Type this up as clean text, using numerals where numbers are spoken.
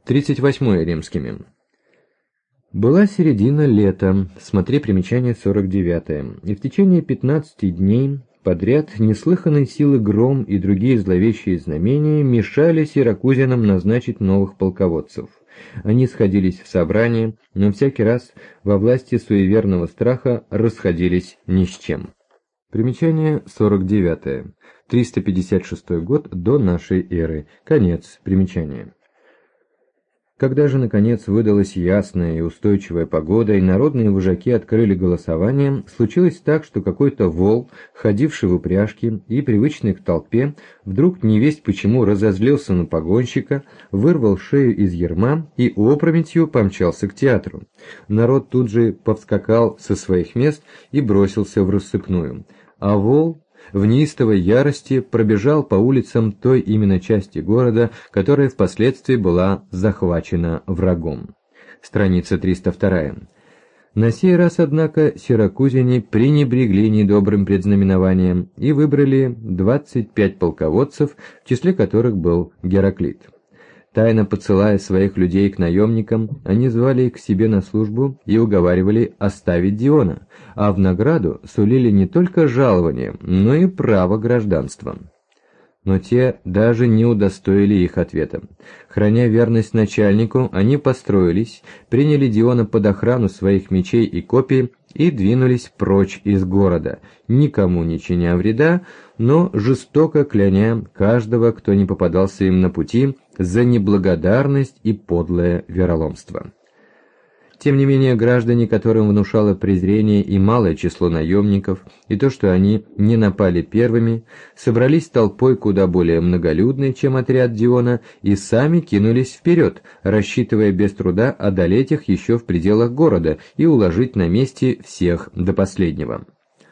38 римскими. Была середина лета, смотри примечание 49, и в течение 15 дней подряд неслыханной силы гром и другие зловещие знамения мешали сиракузянам назначить новых полководцев. Они сходились в собрание, но всякий раз во власти суеверного страха расходились ни с чем. Примечание 49. 356 год до нашей эры. Конец примечания. Когда же, наконец, выдалась ясная и устойчивая погода, и народные вожаки открыли голосование, случилось так, что какой-то вол, ходивший в упряжке и привычный к толпе, вдруг невесть почему разозлился на погонщика, вырвал шею из ярма и опрометью помчался к театру. Народ тут же повскакал со своих мест и бросился в рассыпную, а вол в неистовой ярости пробежал по улицам той именно части города, которая впоследствии была захвачена врагом. Страница 302. На сей раз, однако, сиракузяне пренебрегли недобрым предзнаменованием и выбрали 25 полководцев, в числе которых был Гераклит. Тайно подсылая своих людей к наемникам, они звали их к себе на службу и уговаривали оставить Диона, а в награду сулили не только жалование, но и право гражданства. Но те даже не удостоили их ответа. Храня верность начальнику, они построились, приняли Диона под охрану своих мечей и копий и двинулись прочь из города, никому не чиня вреда, но жестоко кляня каждого, кто не попадался им на пути, за неблагодарность и подлое вероломство. Тем не менее, граждане, которым внушало презрение и малое число наемников, и то, что они не напали первыми, собрались толпой куда более многолюдной, чем отряд Диона, и сами кинулись вперед, рассчитывая без труда одолеть их еще в пределах города и уложить на месте всех до последнего.